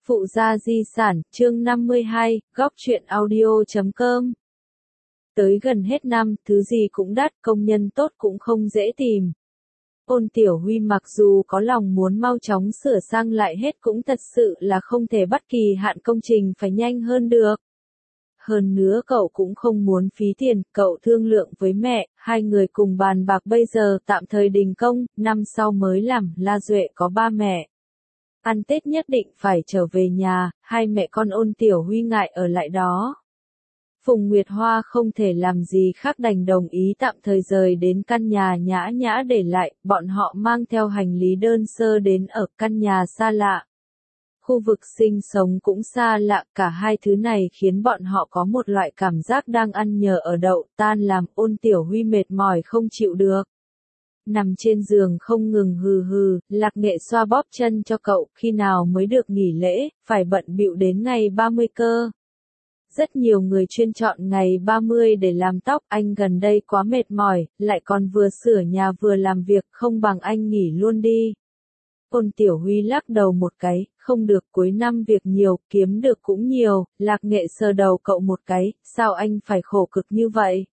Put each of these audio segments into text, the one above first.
Phụ gia di sản, chương 52, góc truyện audio.com. Tới gần hết năm, thứ gì cũng đắt, công nhân tốt cũng không dễ tìm. Ôn Tiểu Huy mặc dù có lòng muốn mau chóng sửa sang lại hết cũng thật sự là không thể bắt kỳ hạn công trình phải nhanh hơn được. Hơn nữa cậu cũng không muốn phí tiền, cậu thương lượng với mẹ, hai người cùng bàn bạc bây giờ tạm thời đình công, năm sau mới làm, La Duệ có ba mẹ. Ăn Tết nhất định phải trở về nhà, hai mẹ con Ôn Tiểu Huy ngại ở lại đó. Phùng Nguyệt Hoa không thể làm gì khác đành đồng ý tạm thời rời đến căn nhà nhã nhã để lại, bọn họ mang theo hành lý đơn sơ đến ở căn nhà xa lạ. Khu vực sinh sống cũng xa lạ, cả hai thứ này khiến bọn họ có một loại cảm giác đang ăn nhờ ở đậu, tan làm. Ôn Tiểu Huy mệt mỏi không chịu được. Nằm trên giường không ngừng hừ hừ, Lạc Nghệ xoa bóp chân cho cậu, khi nào mới được nghỉ lễ, phải bận bịu đến ngày 30 cơ. Rất nhiều người chuyên chọn ngày 30 để làm tóc, anh gần đây quá mệt mỏi, lại còn vừa sửa nhà vừa làm việc, không bằng anh nghỉ luôn đi. Ôn Tiểu Huy lắc đầu một cái, không được, cuối năm việc nhiều, kiếm được cũng nhiều. Lạc Nghệ sờ đầu cậu một cái, sao anh phải khổ cực như vậy?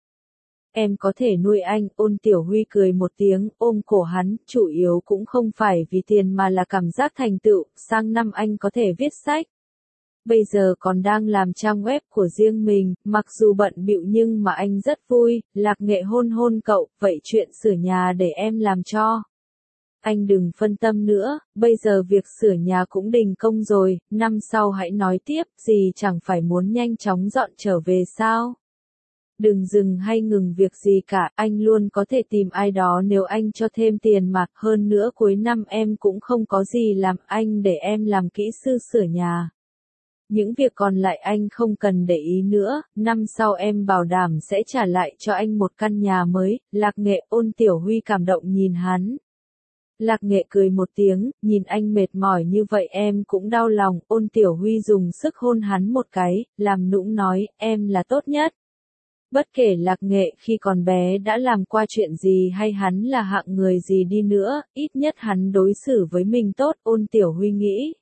Em có thể nuôi anh. Ôn Tiểu Huy cười một tiếng, ôm cổ hắn, chủ yếu cũng không phải vì tiền mà là cảm giác thành tựu, sang năm anh có thể viết sách. Bây giờ còn đang làm trang web của riêng mình, mặc dù bận bịu nhưng mà anh rất vui. Lạc Nghệ hôn hôn cậu, vậy chuyện sửa nhà để em làm cho. Anh đừng phân tâm nữa, bây giờ việc sửa nhà cũng đình công rồi, năm sau hãy nói tiếp, gì chẳng phải muốn nhanh chóng dọn trở về sao? Đừng dừng hay ngừng việc gì cả, anh luôn có thể tìm ai đó nếu anh cho thêm tiền mà, hơn nữa cuối năm em cũng không có gì làm, anh để em làm kỹ sư sửa nhà. Những việc còn lại anh không cần để ý nữa, năm sau em bảo đảm sẽ trả lại cho anh một căn nhà mới. Lạc Nghệ. Ôn Tiểu Huy cảm động nhìn hắn. Lạc Nghệ cười một tiếng, nhìn anh mệt mỏi như vậy em cũng đau lòng. Ôn Tiểu Huy dùng sức hôn hắn một cái, làm nũng nói, em là tốt nhất. Bất kể Lạc Nghệ khi còn bé đã làm qua chuyện gì hay hắn là hạng người gì đi nữa, ít nhất hắn đối xử với mình tốt. Ôn Tiểu Huy nghĩ.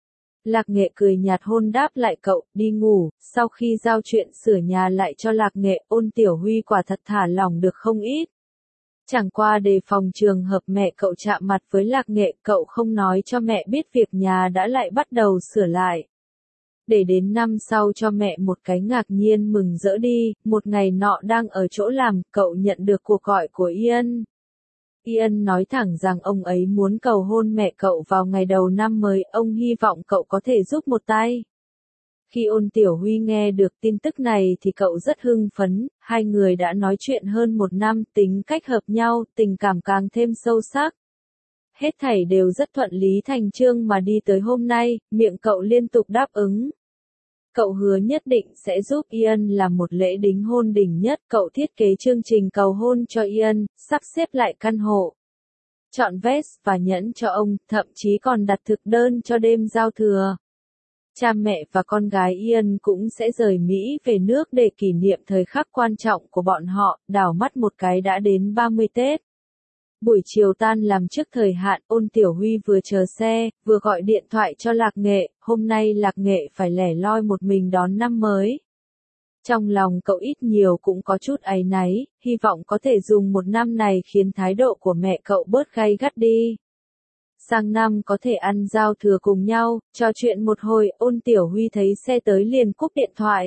Lạc Nghệ cười nhạt hôn đáp lại cậu, đi ngủ. Sau khi giao chuyện sửa nhà lại cho Lạc Nghệ, Ôn Tiểu Huy quả thật thả lỏng được không ít. Chẳng qua đề phòng trường hợp mẹ cậu chạm mặt với Lạc Nghệ, cậu không nói cho mẹ biết việc nhà đã lại bắt đầu sửa lại. Để đến năm sau cho mẹ một cái ngạc nhiên mừng rỡ đi. Một ngày nọ đang ở chỗ làm, cậu nhận được cuộc gọi của Ian. Ian nói thẳng rằng ông ấy muốn cầu hôn mẹ cậu vào ngày đầu năm mới, ông hy vọng cậu có thể giúp một tay. Khi Ôn Tiểu Huy nghe được tin tức này thì cậu rất hưng phấn, hai người đã nói chuyện hơn một năm, tính cách hợp nhau, tình cảm càng thêm sâu sắc. Hết thảy đều rất thuận lý thành chương mà đi tới hôm nay, miệng cậu liên tục đáp ứng. Cậu hứa nhất định sẽ giúp Ian làm một lễ đính hôn đỉnh nhất, cậu thiết kế chương trình cầu hôn cho Ian, sắp xếp lại căn hộ. Chọn vest và nhẫn cho ông, thậm chí còn đặt thực đơn cho đêm giao thừa. Cha mẹ và con gái Ian cũng sẽ rời Mỹ về nước để kỷ niệm thời khắc quan trọng của bọn họ, đảo mắt một cái đã đến 30 Tết. Buổi chiều tan làm trước thời hạn, Ôn Tiểu Huy vừa chờ xe, vừa gọi điện thoại cho Lạc Nghệ, hôm nay Lạc Nghệ phải lẻ loi một mình đón năm mới. Trong lòng cậu ít nhiều cũng có chút áy náy, hy vọng có thể dùng một năm này khiến thái độ của mẹ cậu bớt gay gắt đi. Sang năm có thể ăn giao thừa cùng nhau, trò chuyện một hồi. Ôn Tiểu Huy thấy xe tới liền cúp điện thoại.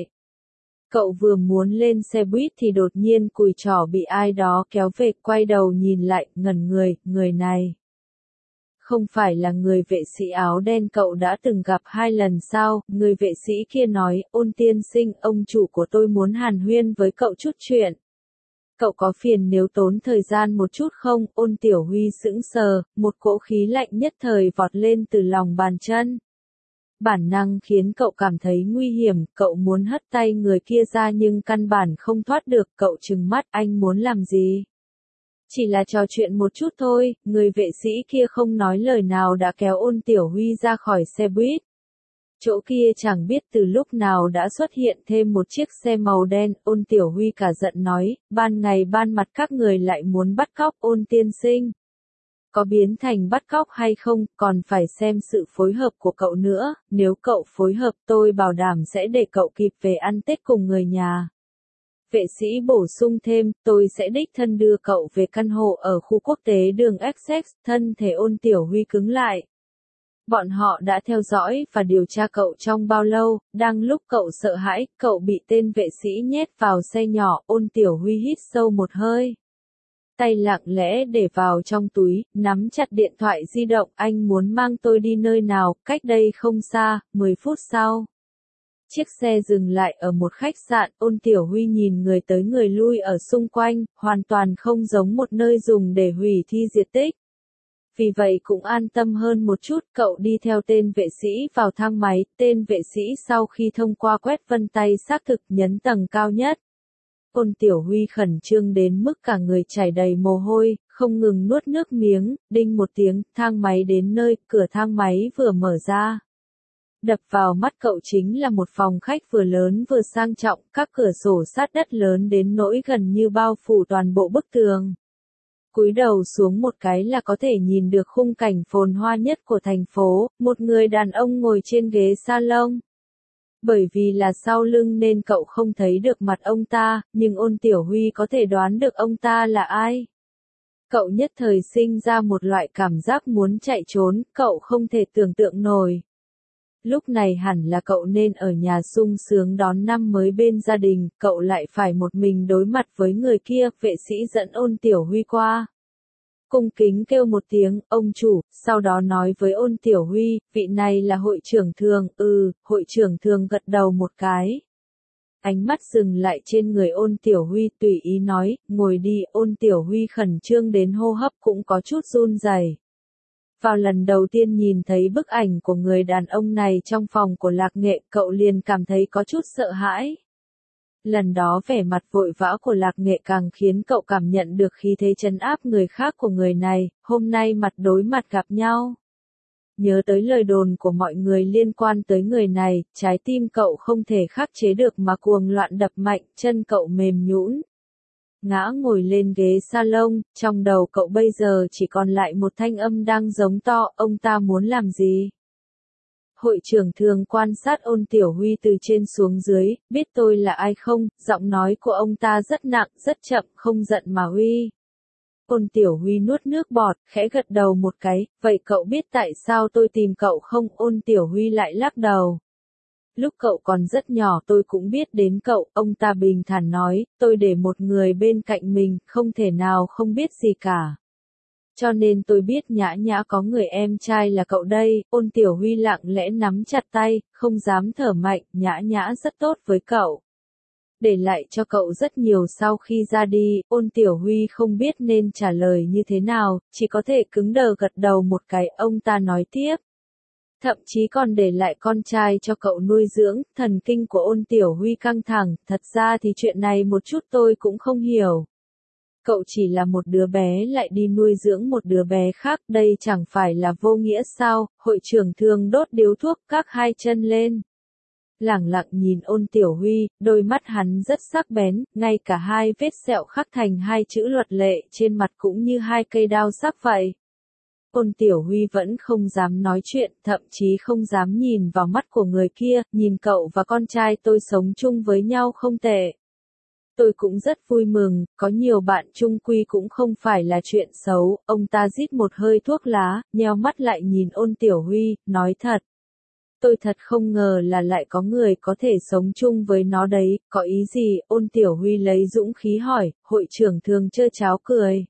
Cậu vừa muốn lên xe buýt thì đột nhiên cùi chỏ bị ai đó kéo về, quay đầu nhìn lại, ngẩn người, người này. Không phải là người vệ sĩ áo đen cậu đã từng gặp 2 lần sao? Người vệ sĩ kia nói, Ôn tiên sinh, ông chủ của tôi muốn hàn huyên với cậu chút chuyện. Cậu có phiền nếu tốn thời gian một chút không? Ôn Tiểu Huy sững sờ, một cỗ khí lạnh nhất thời vọt lên từ lòng bàn chân. Bản năng khiến cậu cảm thấy nguy hiểm, cậu muốn hất tay người kia ra nhưng căn bản không thoát được, cậu trừng mắt, anh muốn làm gì? Chỉ là trò chuyện một chút thôi. Người vệ sĩ kia không nói lời nào đã kéo Ôn Tiểu Huy ra khỏi xe buýt. Chỗ kia chẳng biết từ lúc nào đã xuất hiện thêm một chiếc xe màu đen. Ôn Tiểu Huy cả giận nói, ban ngày ban mặt các người lại muốn bắt cóc Ôn tiên sinh. Có biến thành bắt cóc hay không, còn phải xem sự phối hợp của cậu nữa, nếu cậu phối hợp tôi bảo đảm sẽ để cậu kịp về ăn Tết cùng người nhà. Vệ sĩ bổ sung thêm, tôi sẽ đích thân đưa cậu về căn hộ ở khu quốc tế đường Essex, thân thể Ôn Tiểu Huy cứng lại. Bọn họ đã theo dõi và điều tra cậu trong bao lâu, đang lúc cậu sợ hãi, cậu bị tên vệ sĩ nhét vào xe nhỏ, Ôn Tiểu Huy hít sâu một hơi. Tay lặng lẽ để vào trong túi, nắm chặt điện thoại di động, anh muốn mang tôi đi nơi nào, cách đây không xa, 10 phút sau. Chiếc xe dừng lại ở một khách sạn, Ôn Tiểu Huy nhìn người tới người lui ở xung quanh, hoàn toàn không giống một nơi dùng để hủy thi diệt tích. Vì vậy cũng an tâm hơn một chút, cậu đi theo tên vệ sĩ vào thang máy, tên vệ sĩ sau khi thông qua quét vân tay xác thực nhấn tầng cao nhất. Ôn Tiểu Huy khẩn trương đến mức cả người chảy đầy mồ hôi, không ngừng nuốt nước miếng, đinh một tiếng, thang máy đến nơi, cửa thang máy vừa mở ra. Đập vào mắt cậu chính là một phòng khách vừa lớn vừa sang trọng, các cửa sổ sát đất lớn đến nỗi gần như bao phủ toàn bộ bức tường. Cúi đầu xuống một cái là có thể nhìn được khung cảnh phồn hoa nhất của thành phố, một người đàn ông ngồi trên ghế salon. Bởi vì là sau lưng nên cậu không thấy được mặt ông ta, nhưng Ôn Tiểu Huy có thể đoán được ông ta là ai. Cậu nhất thời sinh ra một loại cảm giác muốn chạy trốn, cậu không thể tưởng tượng nổi. Lúc này hẳn là cậu nên ở nhà sung sướng đón năm mới bên gia đình, cậu lại phải một mình đối mặt với người kia, vệ sĩ dẫn Ôn Tiểu Huy qua. Cung kính kêu một tiếng, ông chủ, sau đó nói với Ôn Tiểu Huy, vị này là hội trưởng thường, hội trưởng thường gật đầu một cái. Ánh mắt dừng lại trên người Ôn Tiểu Huy, tùy ý nói, ngồi đi, Ôn Tiểu Huy khẩn trương đến hô hấp cũng có chút run rẩy. Vào lần đầu tiên nhìn thấy bức ảnh của người đàn ông này trong phòng của Lạc Nghệ, cậu liền cảm thấy có chút sợ hãi. Lần đó vẻ mặt vội vã của Lạc Nghệ càng khiến cậu cảm nhận được khí thế trấn áp người khác của người này, hôm nay mặt đối mặt gặp nhau. Nhớ tới lời đồn của mọi người liên quan tới người này, trái tim cậu không thể khắc chế được mà cuồng loạn đập mạnh, chân cậu mềm nhũn. Ngã ngồi lên ghế salon, trong đầu cậu bây giờ chỉ còn lại một thanh âm đang giống to, ông ta muốn làm gì? Hội trưởng thường quan sát Ôn Tiểu Huy từ trên xuống dưới, biết tôi là ai không, giọng nói của ông ta rất nặng, rất chậm, không giận mà uy. Ôn Tiểu Huy nuốt nước bọt, khẽ gật đầu một cái, vậy cậu biết tại sao tôi tìm cậu không? Ôn Tiểu Huy lại lắc đầu. Lúc cậu còn rất nhỏ tôi cũng biết đến cậu, ông ta bình thản nói, tôi để một người bên cạnh mình, không thể nào không biết gì cả. Cho nên tôi biết Nhã Nhã có người em trai là cậu đây, Ôn Tiểu Huy lặng lẽ nắm chặt tay, không dám thở mạnh, Nhã Nhã rất tốt với cậu. Để lại cho cậu rất nhiều sau khi ra đi, Ôn Tiểu Huy không biết nên trả lời như thế nào, chỉ có thể cứng đờ gật đầu một cái, ông ta nói tiếp. Thậm chí còn để lại con trai cho cậu nuôi dưỡng, thần kinh của Ôn Tiểu Huy căng thẳng, thật ra thì chuyện này một chút tôi cũng không hiểu. Cậu chỉ là một đứa bé lại đi nuôi dưỡng một đứa bé khác, đây chẳng phải là vô nghĩa sao? Hội trưởng thường đốt điếu thuốc, các hai chân lên. Lẳng lặng nhìn Ôn Tiểu Huy, đôi mắt hắn rất sắc bén, ngay cả hai vết sẹo khắc thành hai chữ luật lệ trên mặt cũng như hai cây đao sắc vậy. Ôn Tiểu Huy vẫn không dám nói chuyện, thậm chí không dám nhìn vào mắt của người kia, nhìn cậu và con trai tôi sống chung với nhau không tệ. Tôi cũng rất vui mừng, có nhiều bạn chung quy cũng không phải là chuyện xấu, ông ta rít một hơi thuốc lá, nheo mắt lại nhìn Ôn Tiểu Huy, nói thật. Tôi thật không ngờ là lại có người có thể sống chung với nó đấy, có ý gì? Ôn Tiểu Huy lấy dũng khí hỏi, hội trưởng thường trơ cháo cười.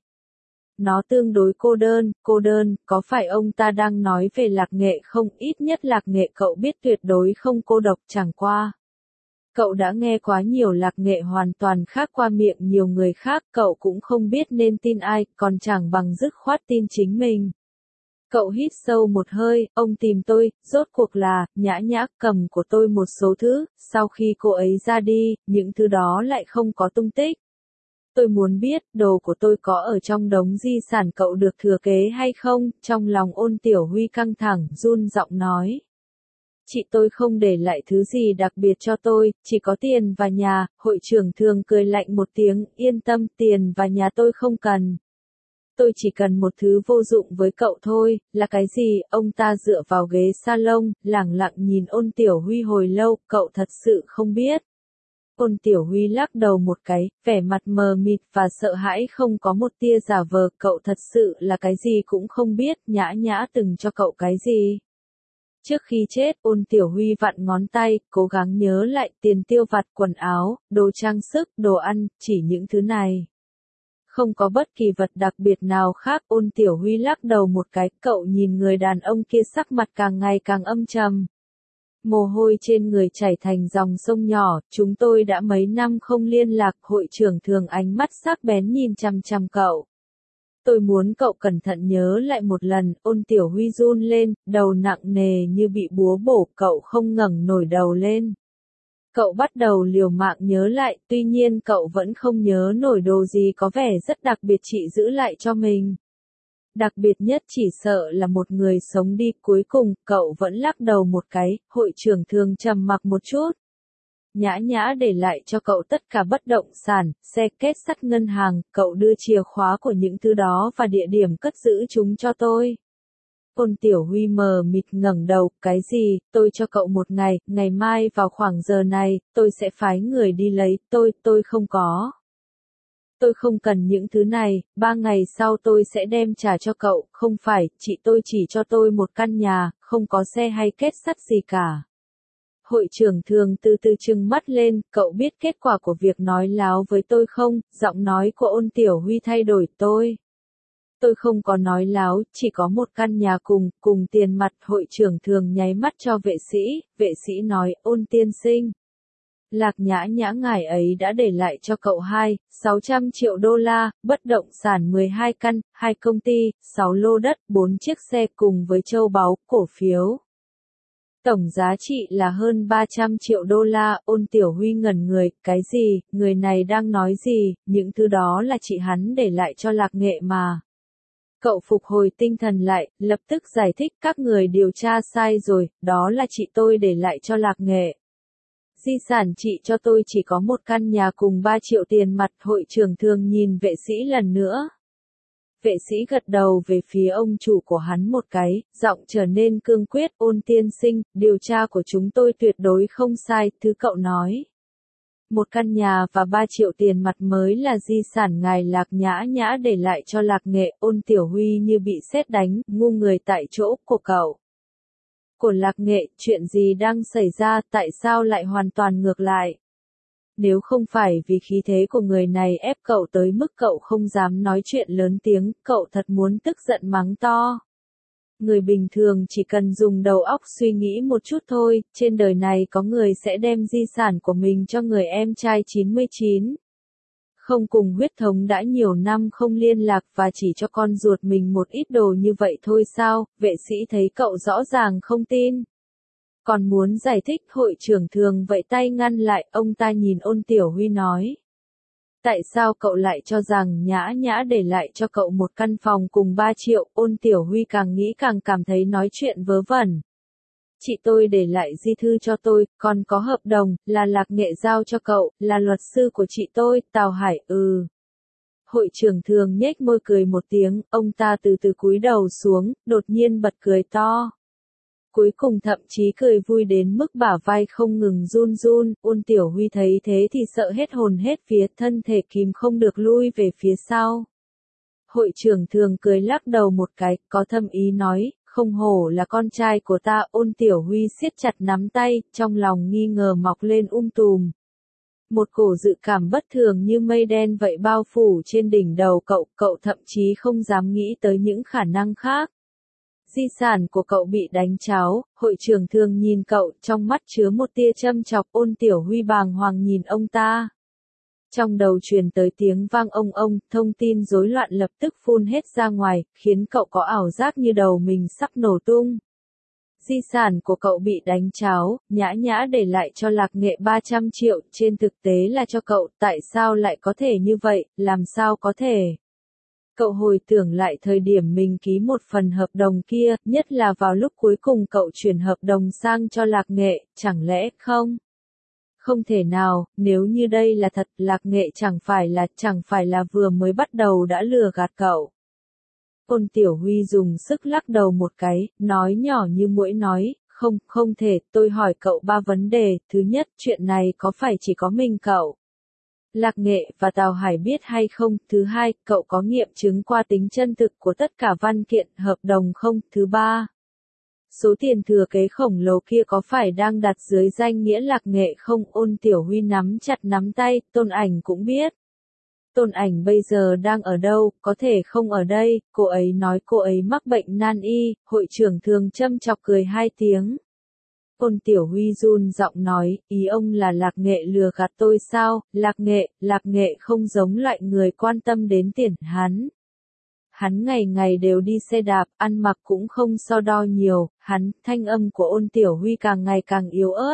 Nó tương đối cô đơn, có phải ông ta đang nói về Lạc Nghệ không? Ít nhất Lạc Nghệ cậu biết tuyệt đối không cô độc, chẳng qua. Cậu đã nghe quá nhiều Lạc Nghệ hoàn toàn khác qua miệng nhiều người khác, cậu cũng không biết nên tin ai, còn chẳng bằng dứt khoát tin chính mình. Cậu hít sâu một hơi, ông tìm tôi, rốt cuộc là, Nhã Nhã cầm của tôi một số thứ, sau khi cô ấy ra đi, những thứ đó lại không có tung tích. Tôi muốn biết, đồ của tôi có ở trong đống di sản cậu được thừa kế hay không, trong lòng Ôn Tiểu Huy căng thẳng, run giọng nói. Chị tôi không để lại thứ gì đặc biệt cho tôi, chỉ có tiền và nhà, hội trưởng thường cười lạnh một tiếng, yên tâm, tiền và nhà tôi không cần. tôi chỉ cần một thứ vô dụng với cậu thôi, là cái gì? Ông ta dựa vào ghế salon, lẳng lặng nhìn Ôn Tiểu Huy hồi lâu, cậu thật sự không biết. Ôn Tiểu Huy lắc đầu một cái, vẻ mặt mờ mịt và sợ hãi không có một tia giả vờ, cậu thật sự là cái gì cũng không biết, Nhã Nhã từng cho cậu cái gì? Trước khi chết, Ôn Tiểu Huy vặn ngón tay, cố gắng nhớ lại tiền tiêu vặt, quần áo, đồ trang sức, đồ ăn, chỉ những thứ này. Không có bất kỳ vật đặc biệt nào khác. Ôn Tiểu Huy lắc đầu một cái, cậu nhìn người đàn ông kia sắc mặt càng ngày càng âm trầm. Mồ hôi trên người chảy thành dòng sông nhỏ, chúng tôi đã mấy năm không liên lạc, hội trưởng thường ánh mắt sắc bén nhìn chằm chằm cậu. Tôi muốn cậu cẩn thận nhớ lại một lần. Ôn Tiểu Huy run lên, đầu nặng nề như bị búa bổ, cậu không ngẩng nổi đầu lên. Cậu bắt đầu liều mạng nhớ lại, tuy nhiên cậu vẫn không nhớ nổi đồ gì có vẻ rất đặc biệt chị giữ lại cho mình. Đặc biệt nhất chỉ sợ là một người sống đi. Cuối cùng, cậu vẫn lắc đầu một cái. Hội trưởng thường trầm mặc một chút. Nhã Nhã để lại cho cậu tất cả bất động sản, xe kết sắt, ngân hàng, cậu đưa chìa khóa của những thứ đó và địa điểm cất giữ chúng cho tôi. Ôn Tiểu Huy mờ mịt ngẩng đầu, cái gì? Tôi cho cậu một ngày, ngày mai vào khoảng giờ này, tôi sẽ phái người đi lấy, tôi không có. Tôi không cần những thứ này, 3 ngày sau tôi sẽ đem trả cho cậu, không phải, chị tôi chỉ cho tôi một căn nhà, không có xe hay kết sắt gì cả. Hội trưởng thường từ từ trừng mắt lên, cậu biết kết quả của việc nói láo với tôi không? Giọng nói của Ôn Tiểu Huy thay đổi. Tôi không có nói láo, chỉ có một căn nhà cùng tiền mặt. Hội trưởng thường nháy mắt cho vệ sĩ nói, Ôn tiên sinh. Lạc Nhã Nhã ngài ấy đã để lại cho cậu 600 triệu đô la, bất động sản 12 căn, 2 công ty, 6 lô đất, 4 chiếc xe cùng với châu báu, cổ phiếu. Tổng giá trị là hơn 300 triệu đô la. Ôn Tiểu Huy ngẩn người, cái gì, người này đang nói gì? Những thứ đó là chị hắn để lại cho Lạc Nghệ mà. Cậu phục hồi tinh thần lại, lập tức giải thích, các người điều tra sai rồi, đó là chị tôi để lại cho Lạc Nghệ. Di sản chị cho tôi chỉ có một căn nhà cùng 3 triệu tiền mặt. Hội trưởng thường nhìn vệ sĩ lần nữa. Vệ sĩ gật đầu về phía ông chủ của hắn một cái, giọng trở nên cương quyết. Ôn tiên sinh, điều tra của chúng tôi tuyệt đối không sai, thứ cậu nói. Một căn nhà và 3 triệu tiền mặt mới là di sản ngài Lạc Nhã Nhã để lại cho Lạc Nghệ. Ôn Tiểu Huy như bị sét đánh, ngu người tại chỗ của cậu. Của Lạc Nghệ, chuyện gì đang xảy ra, tại sao lại hoàn toàn ngược lại? Nếu không phải vì khí thế của người này ép cậu tới mức cậu không dám nói chuyện lớn tiếng, cậu thật muốn tức giận mắng to. Người bình thường chỉ cần dùng đầu óc suy nghĩ một chút thôi, trên đời này có người sẽ đem di sản của mình cho người em trai 99. Không cùng huyết thống đã nhiều năm không liên lạc và chỉ cho con ruột mình một ít đồ như vậy thôi sao? Vệ sĩ thấy cậu rõ ràng không tin. Còn muốn giải thích. Hội trưởng thường vẫy tay ngăn lại, ông ta nhìn Ôn Tiểu Huy nói. Tại sao cậu lại cho rằng Nhã Nhã để lại cho cậu một căn phòng cùng 3 triệu? Ôn Tiểu Huy càng nghĩ càng cảm thấy nói chuyện vớ vẩn. Chị tôi để lại di thư cho tôi, còn có hợp đồng, là Lạc Nghệ giao cho cậu, là luật sư của chị tôi, Tào Hải. Hội trưởng thường nhếch môi cười một tiếng, ông ta từ từ cúi đầu xuống, đột nhiên bật cười to. Cuối cùng thậm chí cười vui đến mức bả vai không ngừng run run. Ôn Tiểu Huy thấy thế thì sợ hết hồn hết vía, thân thể kìm không được lui về phía sau. Hội trưởng thường cười lắc đầu một cái, có thâm ý nói, không hổ là con trai của ta. Ôn Tiểu Huy siết chặt nắm tay, trong lòng nghi ngờ mọc lên tùm. Một cổ dự cảm bất thường như mây đen vậy bao phủ trên đỉnh đầu cậu thậm chí không dám nghĩ tới những khả năng khác. Di sản của cậu bị đánh tráo. Hội trưởng thường nhìn cậu, trong mắt chứa một tia châm chọc. Ôn Tiểu Huy bàng hoàng nhìn ông ta. Trong đầu truyền tới tiếng vang ông, thông tin rối loạn lập tức phun hết ra ngoài, khiến cậu có ảo giác như đầu mình sắp nổ tung. Di sản của cậu bị đánh tráo, Nhã Nhã để lại cho Lạc Nghệ 300 triệu, trên thực tế là cho cậu, tại sao lại có thể như vậy, làm sao có thể? Cậu hồi tưởng lại thời điểm mình ký một phần hợp đồng kia, nhất là vào lúc cuối cùng cậu chuyển hợp đồng sang cho Lạc Nghệ, chẳng lẽ không? Không thể nào, nếu như đây là thật, Lạc Nghệ chẳng phải là vừa mới bắt đầu đã lừa gạt cậu. Ôn Tiểu Huy dùng sức lắc đầu một cái, nói nhỏ như muỗi nói, không thể, tôi hỏi cậu 3 vấn đề, thứ nhất, chuyện này có phải chỉ có mình cậu, Lạc Nghệ và Tào Hải biết hay không? Thứ hai, cậu có nghiệm chứng qua tính chân thực của tất cả văn kiện, hợp đồng không? Thứ ba, số tiền thừa kế khổng lồ kia có phải đang đặt dưới danh nghĩa Lạc Nghệ không? Ôn Tiểu Huy nắm chặt nắm tay, Tôn Ảnh cũng biết. Tôn Ảnh bây giờ đang ở đâu, có thể không ở đây, cô ấy nói cô ấy mắc bệnh nan y, hội trưởng thường châm chọc cười 2 tiếng. Ôn Tiểu Huy run giọng nói, ý ông là Lạc Nghệ lừa gạt tôi sao? Lạc Nghệ không giống loại người quan tâm đến tiền hắn. Hắn ngày ngày đều đi xe đạp, ăn mặc cũng không so đo nhiều, thanh âm của Ôn Tiểu Huy càng ngày càng yếu ớt.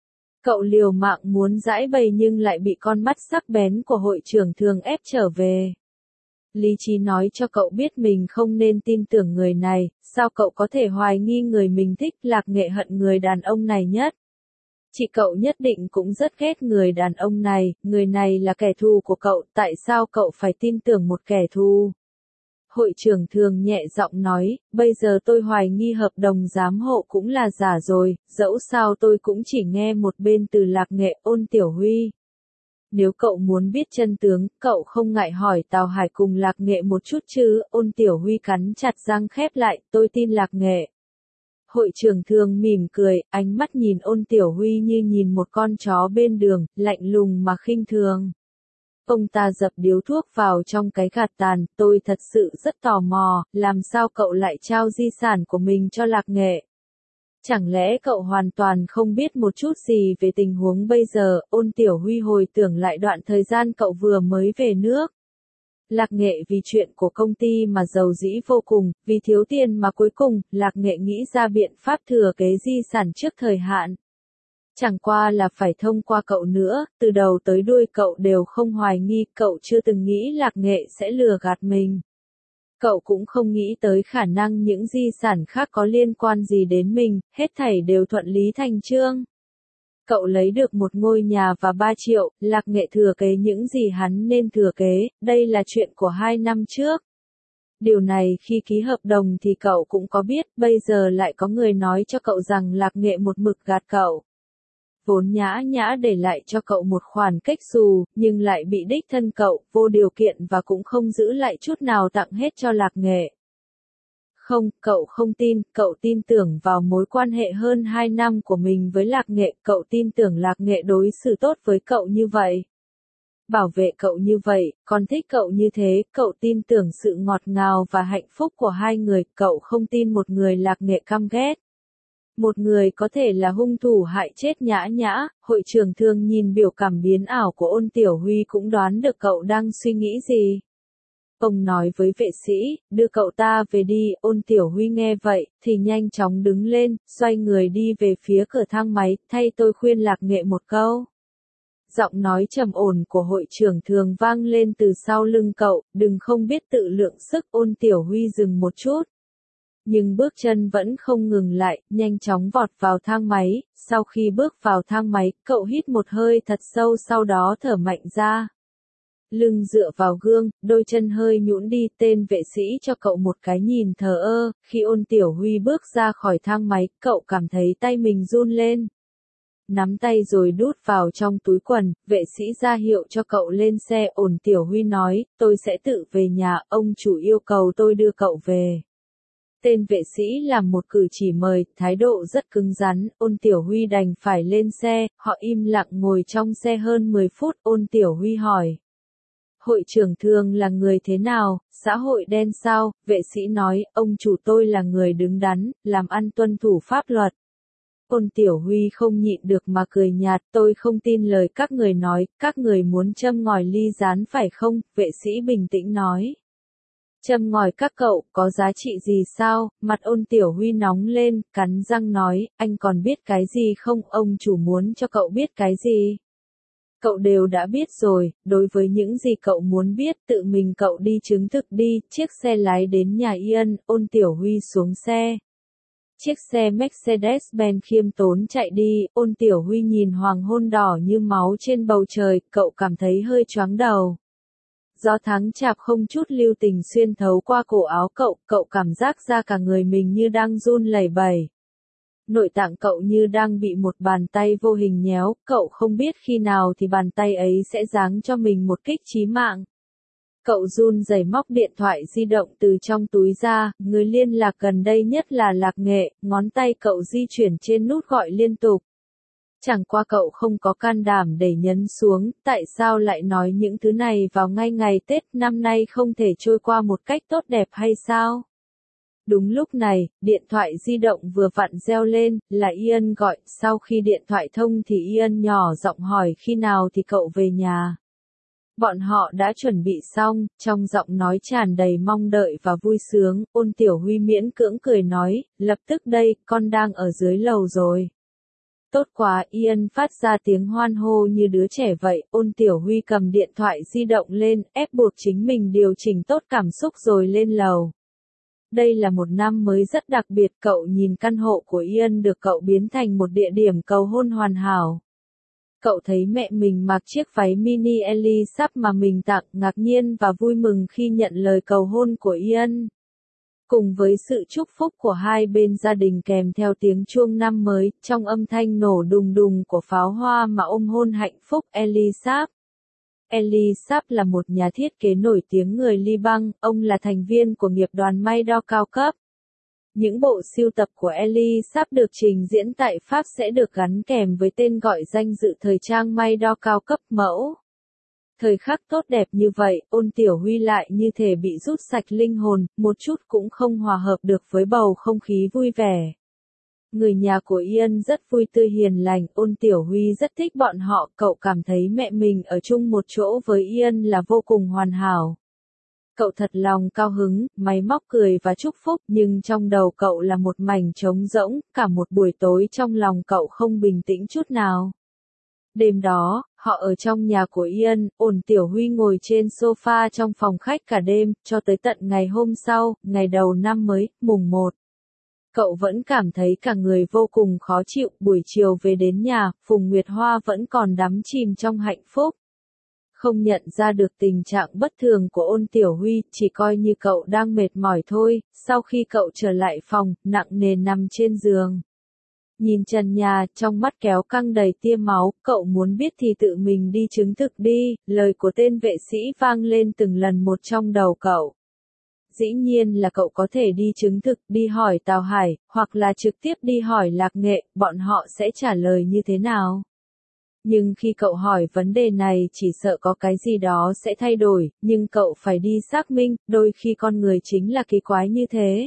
Cậu liều mạng muốn giãi bày nhưng lại bị con mắt sắc bén của hội trưởng thường ép trở về. Lý trí nói cho cậu biết mình không nên tin tưởng người này, sao cậu có thể hoài nghi người mình thích? Lạc Nghệ hận người đàn ông này nhất. Chị cậu nhất định cũng rất ghét người đàn ông này, người này là kẻ thù của cậu, tại sao cậu phải tin tưởng một kẻ thù? Hội trưởng thường nhẹ giọng nói, bây giờ tôi hoài nghi hợp đồng giám hộ cũng là giả rồi, dẫu sao tôi cũng chỉ nghe một bên từ Lạc Nghệ. Ôn Tiểu Huy. Nếu cậu muốn biết chân tướng, cậu không ngại hỏi Tào Hải cùng Lạc Nghệ một chút chứ? Ôn Tiểu Huy cắn chặt răng khép lại, tôi tin Lạc Nghệ. Hội trưởng thường mỉm cười, ánh mắt nhìn Ôn Tiểu Huy như nhìn một con chó bên đường, lạnh lùng mà khinh thường. Ông ta dập điếu thuốc vào trong cái gạt tàn, tôi thật sự rất tò mò, làm sao cậu lại trao di sản của mình cho Lạc Nghệ? Chẳng lẽ cậu hoàn toàn không biết một chút gì về tình huống bây giờ? Ôn Tiểu Huy hồi tưởng lại đoạn thời gian cậu vừa mới về nước. Lạc Nghệ vì chuyện của công ty mà giàu dĩ vô cùng, vì thiếu tiền mà cuối cùng, Lạc Nghệ nghĩ ra biện pháp thừa kế di sản trước thời hạn. Chẳng qua là phải thông qua cậu nữa, từ đầu tới đuôi cậu đều không hoài nghi, cậu chưa từng nghĩ Lạc Nghệ sẽ lừa gạt mình. Cậu cũng không nghĩ tới khả năng những di sản khác có liên quan gì đến mình, hết thảy đều thuận lý thành chương. Cậu lấy được một ngôi nhà và 3 triệu, Lạc Nghệ thừa kế những gì hắn nên thừa kế, đây là chuyện của 2 năm trước. Điều này khi ký hợp đồng thì cậu cũng có biết, bây giờ lại có người nói cho cậu rằng Lạc Nghệ một mực gạt cậu. Vốn Nhã Nhã để lại cho cậu một khoản cách xù, nhưng lại bị đích thân cậu, vô điều kiện và cũng không giữ lại chút nào tặng hết cho Lạc Nghệ. Không, cậu không tin, cậu tin tưởng vào mối quan hệ hơn 2 năm của mình với Lạc Nghệ, cậu tin tưởng Lạc Nghệ đối xử tốt với cậu như vậy. Bảo vệ cậu như vậy, còn thích cậu như thế, cậu tin tưởng sự ngọt ngào và hạnh phúc của hai người, cậu không tin một người Lạc Nghệ căm ghét. Một người có thể là hung thủ hại chết Nhã Nhã. Hội trưởng thường nhìn biểu cảm biến ảo của Ôn Tiểu Huy cũng đoán được cậu đang suy nghĩ gì. Ông nói với vệ sĩ, đưa cậu ta về đi. Ôn Tiểu Huy nghe vậy, thì nhanh chóng đứng lên, xoay người đi về phía cửa thang máy, thay tôi khuyên Lạc Nghệ một câu. Giọng nói trầm ổn của hội trưởng thường vang lên từ sau lưng cậu, đừng không biết tự lượng sức. Ôn Tiểu Huy dừng một chút. Nhưng bước chân vẫn không ngừng lại, nhanh chóng vọt vào thang máy. Sau khi bước vào thang máy, cậu hít một hơi thật sâu, sau đó thở mạnh ra. Lưng dựa vào gương, đôi chân hơi nhũn đi, tên vệ sĩ cho cậu một cái nhìn thờ ơ. Khi Ôn Tiểu Huy bước ra khỏi thang máy, cậu cảm thấy tay mình run lên. Nắm tay rồi đút vào trong túi quần, vệ sĩ ra hiệu cho cậu lên xe. Ôn Tiểu Huy nói, tôi sẽ tự về nhà, ông chủ yêu cầu tôi đưa cậu về. Tên vệ sĩ làm một cử chỉ mời, thái độ rất cứng rắn. Ôn Tiểu Huy đành phải lên xe, họ im lặng ngồi trong xe hơn 10 phút. Ôn Tiểu Huy hỏi. Hội trưởng thường là người thế nào, xã hội đen sao? Vệ sĩ nói, ông chủ tôi là người đứng đắn, làm ăn tuân thủ pháp luật. Ôn Tiểu Huy không nhịn được mà cười nhạt, tôi không tin lời các người nói, các người muốn châm ngòi ly gián phải không? Vệ sĩ bình tĩnh nói. Châm ngòi các cậu, có giá trị gì sao? Mặt Ôn Tiểu Huy nóng lên, cắn răng nói, anh còn biết cái gì không? Ông chủ muốn cho cậu biết cái gì? Cậu đều đã biết rồi, đối với những gì cậu muốn biết, tự mình cậu đi chứng thực đi. Chiếc xe lái đến nhà Ian, Ôn Tiểu Huy xuống xe. Chiếc xe Mercedes-Benz khiêm tốn chạy đi. Ôn Tiểu Huy nhìn hoàng hôn đỏ như máu trên bầu trời, cậu cảm thấy hơi choáng đầu. Gió tháng chạp không chút lưu tình xuyên thấu qua cổ áo cậu cảm giác ra cả người mình như đang run lẩy bẩy. Nội tạng cậu như đang bị một bàn tay vô hình nhéo, cậu không biết khi nào thì bàn tay ấy sẽ giáng cho mình một kích chí mạng. Cậu run rẩy móc điện thoại di động từ trong túi ra, người liên lạc gần đây nhất là Lạc Nghệ, ngón tay cậu di chuyển trên nút gọi liên tục. Chẳng qua cậu không có can đảm để nhấn xuống, tại sao lại nói những thứ này vào ngay ngày Tết năm nay không thể trôi qua một cách tốt đẹp hay sao? Đúng lúc này, điện thoại di động vừa vặn reo lên, là Ian gọi, sau khi điện thoại thông thì Ian nhỏ giọng hỏi khi nào thì cậu về nhà. Bọn họ đã chuẩn bị xong, trong giọng nói tràn đầy mong đợi và vui sướng, Ôn Tiểu Huy miễn cưỡng cười nói, lập tức đây, con đang ở dưới lầu rồi. Tốt quá, Ian phát ra tiếng hoan hô như đứa trẻ vậy, Ôn Tiểu Huy cầm điện thoại di động lên, ép buộc chính mình điều chỉnh tốt cảm xúc rồi lên lầu. Đây là một năm mới rất đặc biệt, cậu nhìn căn hộ của Ian được cậu biến thành một địa điểm cầu hôn hoàn hảo. Cậu thấy mẹ mình mặc chiếc váy mini Ellie mà mình tặng, ngạc nhiên và vui mừng khi nhận lời cầu hôn của Ian. Cùng với sự chúc phúc của hai bên gia đình kèm theo tiếng chuông năm mới, trong âm thanh nổ đùng đùng của pháo hoa mà ôm hôn hạnh phúc, Ellie Saab là một nhà thiết kế nổi tiếng người Liban, ông là thành viên của nghiệp đoàn may đo cao cấp. Những bộ sưu tập của Ellie Saab được trình diễn tại Pháp sẽ được gắn kèm với tên gọi danh dự thời trang may đo cao cấp mẫu. Thời khắc tốt đẹp như vậy, Ôn Tiểu Huy lại như thể bị rút sạch linh hồn, một chút cũng không hòa hợp được với bầu không khí vui vẻ. Người nhà của Ian rất vui tươi hiền lành, Ôn Tiểu Huy rất thích bọn họ, cậu cảm thấy mẹ mình ở chung một chỗ với Ian là vô cùng hoàn hảo. Cậu thật lòng cao hứng, máy móc cười và chúc phúc, nhưng trong đầu cậu là một mảnh trống rỗng, cả một buổi tối trong lòng cậu không bình tĩnh chút nào. Đêm đó, họ ở trong nhà của Ian, Ôn Tiểu Huy ngồi trên sofa trong phòng khách cả đêm, cho tới tận ngày hôm sau, ngày đầu năm mới, mùng 1. Cậu vẫn cảm thấy cả người vô cùng khó chịu, buổi chiều về đến nhà, Phùng Nguyệt Hoa vẫn còn đắm chìm trong hạnh phúc. Không nhận ra được tình trạng bất thường của Ôn Tiểu Huy, chỉ coi như cậu đang mệt mỏi thôi, sau khi cậu trở lại phòng, nặng nề nằm trên giường. Nhìn trần nhà, trong mắt kéo căng đầy tia máu, cậu muốn biết thì tự mình đi chứng thực đi, lời của tên vệ sĩ vang lên từng lần một trong đầu cậu. Dĩ nhiên là cậu có thể đi chứng thực, đi hỏi Tào Hải, hoặc là trực tiếp đi hỏi Lạc Nghệ, bọn họ sẽ trả lời như thế nào. Nhưng khi cậu hỏi vấn đề này chỉ sợ có cái gì đó sẽ thay đổi, nhưng cậu phải đi xác minh, đôi khi con người chính là kỳ quái như thế.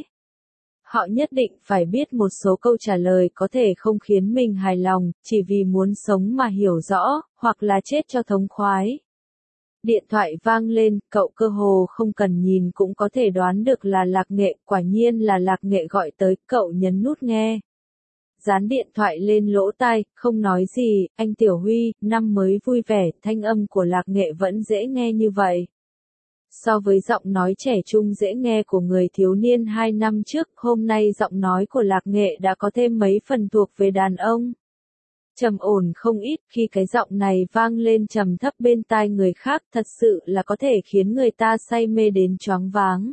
Họ nhất định phải biết một số câu trả lời có thể không khiến mình hài lòng, chỉ vì muốn sống mà hiểu rõ, hoặc là chết cho thống khoái. Điện thoại vang lên, cậu cơ hồ không cần nhìn cũng có thể đoán được là Lạc Nghệ, quả nhiên là Lạc Nghệ gọi tới, cậu nhấn nút nghe. Dán điện thoại lên lỗ tai, không nói gì, anh Tiểu Huy, năm mới vui vẻ, thanh âm của Lạc Nghệ vẫn dễ nghe như vậy. So với giọng nói trẻ trung dễ nghe của người thiếu niên 2 năm trước, hôm nay giọng nói của Lạc Nghệ đã có thêm mấy phần thuộc về đàn ông. Trầm ổn không ít, khi cái giọng này vang lên trầm thấp bên tai người khác, thật sự là có thể khiến người ta say mê đến choáng váng.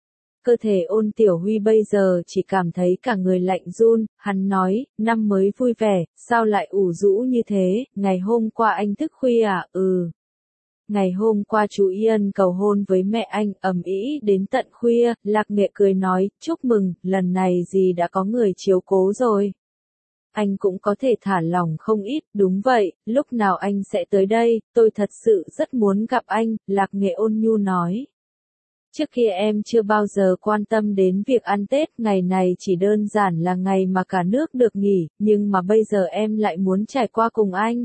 Cơ thể Ôn Tiểu Huy bây giờ chỉ cảm thấy cả người lạnh run, hắn nói, năm mới vui vẻ, sao lại ủ rũ như thế, ngày hôm qua anh thức khuya à, Ngày hôm qua chú Ian cầu hôn với mẹ anh, ầm ĩ đến tận khuya, Lạc Nghệ cười nói, chúc mừng, lần này dì đã có người chiếu cố rồi. Anh cũng có thể thả lỏng không ít, đúng vậy, lúc nào anh sẽ tới đây, tôi thật sự rất muốn gặp anh, Lạc Nghệ ôn nhu nói. Trước kia em chưa bao giờ quan tâm đến việc ăn Tết, ngày này chỉ đơn giản là ngày mà cả nước được nghỉ, nhưng mà bây giờ em lại muốn trải qua cùng anh.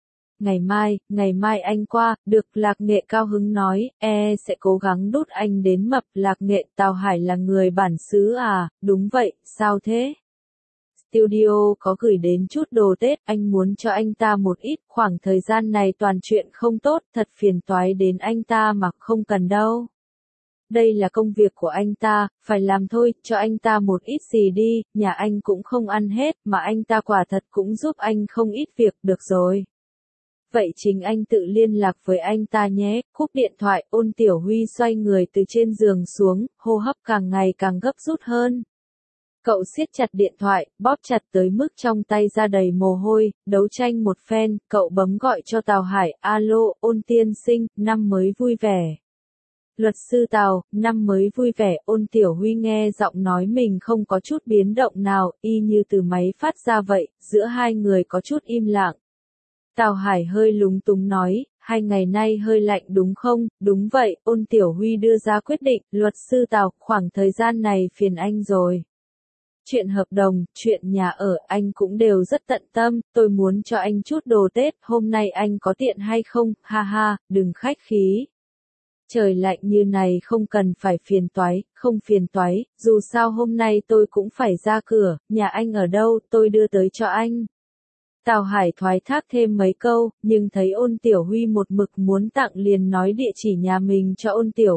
Ngày mai anh qua, được, Lạc Nghệ cao hứng nói, sẽ cố gắng đút anh đến mập, Lạc Nghệ, Tào Hải là người bản xứ à, đúng vậy, sao thế? Studio có gửi đến chút đồ Tết, anh muốn cho anh ta một ít, khoảng thời gian này toàn chuyện không tốt, thật phiền toái đến anh ta mà không cần đâu. Đây là công việc của anh ta, phải làm thôi, cho anh ta một ít gì đi, nhà anh cũng không ăn hết, mà anh ta quả thật cũng giúp anh không ít việc, được rồi. Vậy chính anh tự liên lạc với anh ta nhé. Cúp điện thoại, Ôn Tiểu Huy xoay người từ trên giường xuống, hô hấp càng ngày càng gấp rút hơn. Cậu siết chặt điện thoại, bóp chặt tới mức trong tay ra đầy mồ hôi, đấu tranh một phen, cậu bấm gọi cho Tào Hải, alo, Ôn tiên sinh, năm mới vui vẻ. Luật sư Tào, năm mới vui vẻ, Ôn Tiểu Huy nghe giọng nói mình không có chút biến động nào, y như từ máy phát ra vậy, giữa hai người có chút im lặng. Tào Hải hơi lúng túng nói, 2 ngày nay hơi lạnh đúng không? Đúng vậy, Ôn Tiểu Huy đưa ra quyết định, luật sư Tào, khoảng thời gian này phiền anh rồi. Chuyện hợp đồng, chuyện nhà ở, anh cũng đều rất tận tâm, tôi muốn cho anh chút đồ Tết, hôm nay anh có tiện hay không? Ha ha, đừng khách khí. Trời lạnh như này không cần phải phiền toái, không phiền toái, dù sao hôm nay tôi cũng phải ra cửa, nhà anh ở đâu, tôi đưa tới cho anh. Tào Hải thoái thác thêm mấy câu, nhưng thấy Ôn Tiểu Huy một mực muốn tặng liền nói địa chỉ nhà mình cho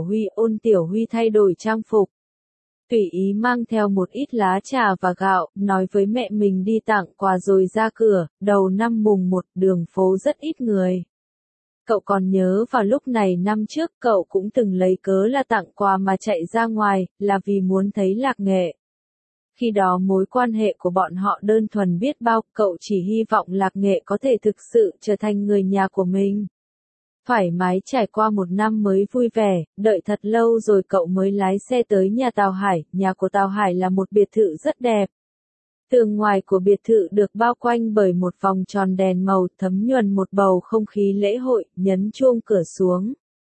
Ôn Tiểu Huy thay đổi trang phục. Tùy ý mang theo một ít lá trà và gạo, nói với mẹ mình đi tặng quà rồi ra cửa, đầu năm mùng 1 đường phố rất ít người. Cậu còn nhớ vào lúc này năm trước cậu cũng từng lấy cớ là tặng quà mà chạy ra ngoài, là vì muốn thấy Lạc Nghệ. Khi đó mối quan hệ của bọn họ đơn thuần biết bao, cậu chỉ hy vọng Lạc Nghệ có thể thực sự trở thành người nhà của mình. Thoải mái trải qua một năm mới vui vẻ, đợi thật lâu rồi cậu mới lái xe tới nhà Tào Hải, nhà của Tào Hải là một biệt thự rất đẹp. Tường ngoài của biệt thự được bao quanh bởi một vòng tròn đèn màu thấm nhuần một bầu không khí lễ hội, nhấn chuông cửa xuống.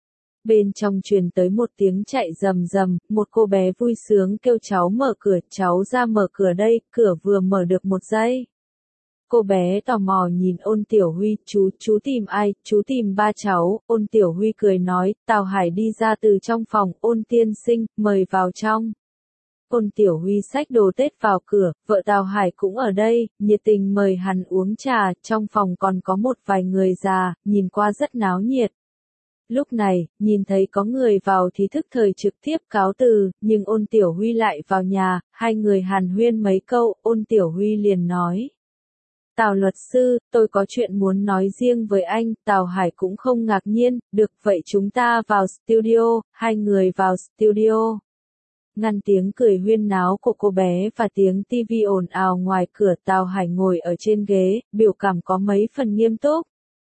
Bên trong truyền tới một tiếng chạy rầm rầm, một cô bé vui sướng kêu cháu mở cửa, cháu ra mở cửa đây, cửa vừa mở được một giây. Cô bé tò mò nhìn Ôn Tiểu Huy, chú tìm ai, chú tìm ba cháu, Ôn Tiểu Huy cười nói, Tào Hải đi ra từ trong phòng, Ôn tiên sinh, mời vào trong. Ôn Tiểu Huy xách đồ Tết vào cửa, vợ Tào Hải cũng ở đây, nhiệt tình mời hắn uống trà, trong phòng còn có một vài người già, nhìn qua rất náo nhiệt. Lúc này, nhìn thấy có người vào thì thức thời trực tiếp cáo từ, nhưng Ôn Tiểu Huy lại vào nhà, hai người hàn huyên mấy câu, Ôn Tiểu Huy liền nói. Tào luật sư, tôi có chuyện muốn nói riêng với anh, Tào Hải cũng không ngạc nhiên, được vậy chúng ta vào studio, hai người vào studio. Ngăn tiếng cười huyên náo của cô bé và tiếng tivi ồn ào ngoài cửa, Tào Hải ngồi ở trên ghế, biểu cảm có mấy phần nghiêm túc.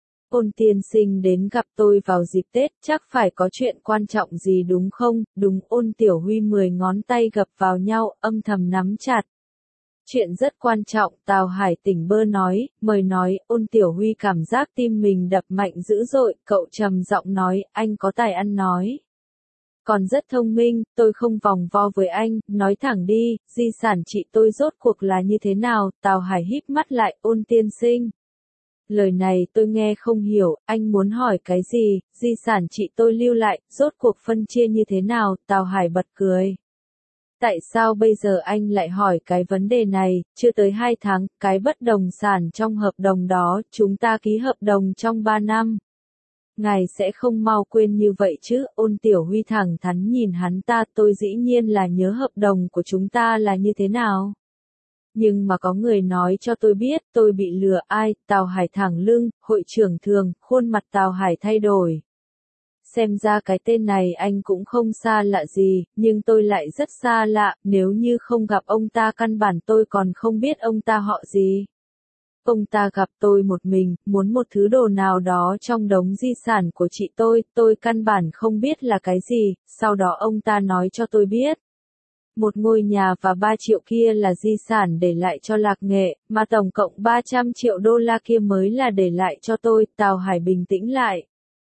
Ôn tiên sinh đến gặp tôi vào dịp Tết, chắc phải có chuyện quan trọng gì đúng không? Đúng, Ôn Tiểu Huy 10 ngón tay gập vào nhau, âm thầm nắm chặt. Chuyện rất quan trọng, Tào Hải tỉnh bơ nói, mời nói, Ôn Tiểu Huy cảm giác tim mình đập mạnh dữ dội, cậu trầm giọng nói, anh có tài ăn nói. Còn rất thông minh, tôi không vòng vo với anh, nói thẳng đi, di sản chị tôi rốt cuộc là như thế nào, Tào Hải híp mắt lại, Ôn tiên sinh. Lời này tôi nghe không hiểu, anh muốn hỏi cái gì, di sản chị tôi lưu lại, rốt cuộc phân chia như thế nào, Tào Hải bật cười. Tại sao bây giờ anh lại hỏi cái vấn đề này, chưa tới 2 tháng, cái bất động sản trong hợp đồng đó, chúng ta ký hợp đồng trong 3 năm. Ngài sẽ không mau quên như vậy chứ, Ôn Tiểu Huy thẳng thắn nhìn hắn ta, tôi dĩ nhiên là nhớ hợp đồng của chúng ta là như thế nào. Nhưng mà có người nói cho tôi biết, tôi bị lừa ai, Tào Hải thẳng lưng, hội trưởng thường, khuôn mặt Tào Hải thay đổi. Xem ra cái tên này anh cũng không xa lạ gì, nhưng tôi lại rất xa lạ, nếu như không gặp ông ta căn bản tôi còn không biết ông ta họ gì. Ông ta gặp tôi một mình, muốn một thứ đồ nào đó trong đống di sản của chị tôi căn bản không biết là cái gì, sau đó ông ta nói cho tôi biết. Một ngôi nhà và 3 triệu kia là di sản để lại cho Lạc Nghệ, mà tổng cộng 300 triệu đô la kia mới là để lại cho tôi, Tào Hải bình tĩnh lại.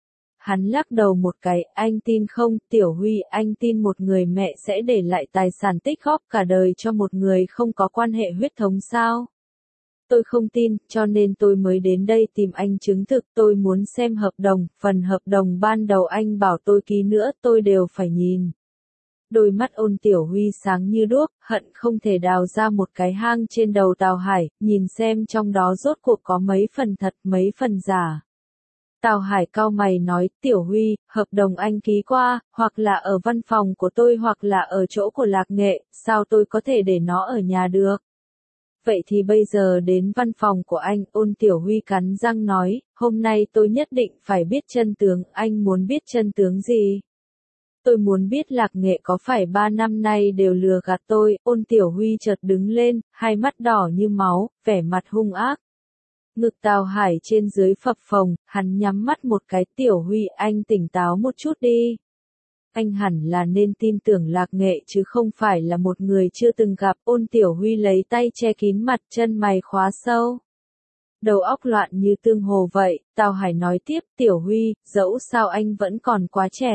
Hắn lắc đầu một cái, anh tin không, Tiểu Huy, anh tin một người mẹ sẽ để lại tài sản tích góp cả đời cho một người không có quan hệ huyết thống sao? Tôi không tin, cho nên tôi mới đến đây tìm anh chứng thực, tôi muốn xem hợp đồng, phần hợp đồng ban đầu anh bảo tôi ký nữa, tôi đều phải nhìn. Đôi mắt Ôn Tiểu Huy sáng như đuốc, hận không thể đào ra một cái hang trên đầu Tào Hải, nhìn xem trong đó rốt cuộc có mấy phần thật, mấy phần giả. Tào Hải cau mày nói, Tiểu Huy, hợp đồng anh ký qua, hoặc là ở văn phòng của tôi hoặc là ở chỗ của Lạc Nghệ, sao tôi có thể để nó ở nhà được? Vậy thì bây giờ đến văn phòng của anh, Ôn Tiểu Huy cắn răng nói, hôm nay tôi nhất định phải biết chân tướng, anh muốn biết chân tướng gì? Tôi muốn biết Lạc Nghệ có phải 3 năm nay đều lừa gạt tôi, Ôn Tiểu Huy chợt đứng lên, hai mắt đỏ như máu, vẻ mặt hung ác. Ngực Tào Hải trên dưới phập phồng, hắn nhắm mắt một cái, Tiểu Huy anh tỉnh táo một chút đi. Anh hẳn là nên tin tưởng Lạc Nghệ chứ không phải là một người chưa từng gặp. Ôn Tiểu Huy lấy tay che kín mặt, chân mày khóa sâu. Đầu óc loạn như tương hồ vậy, Tào Hải nói tiếp, Tiểu Huy, dẫu sao anh vẫn còn quá trẻ.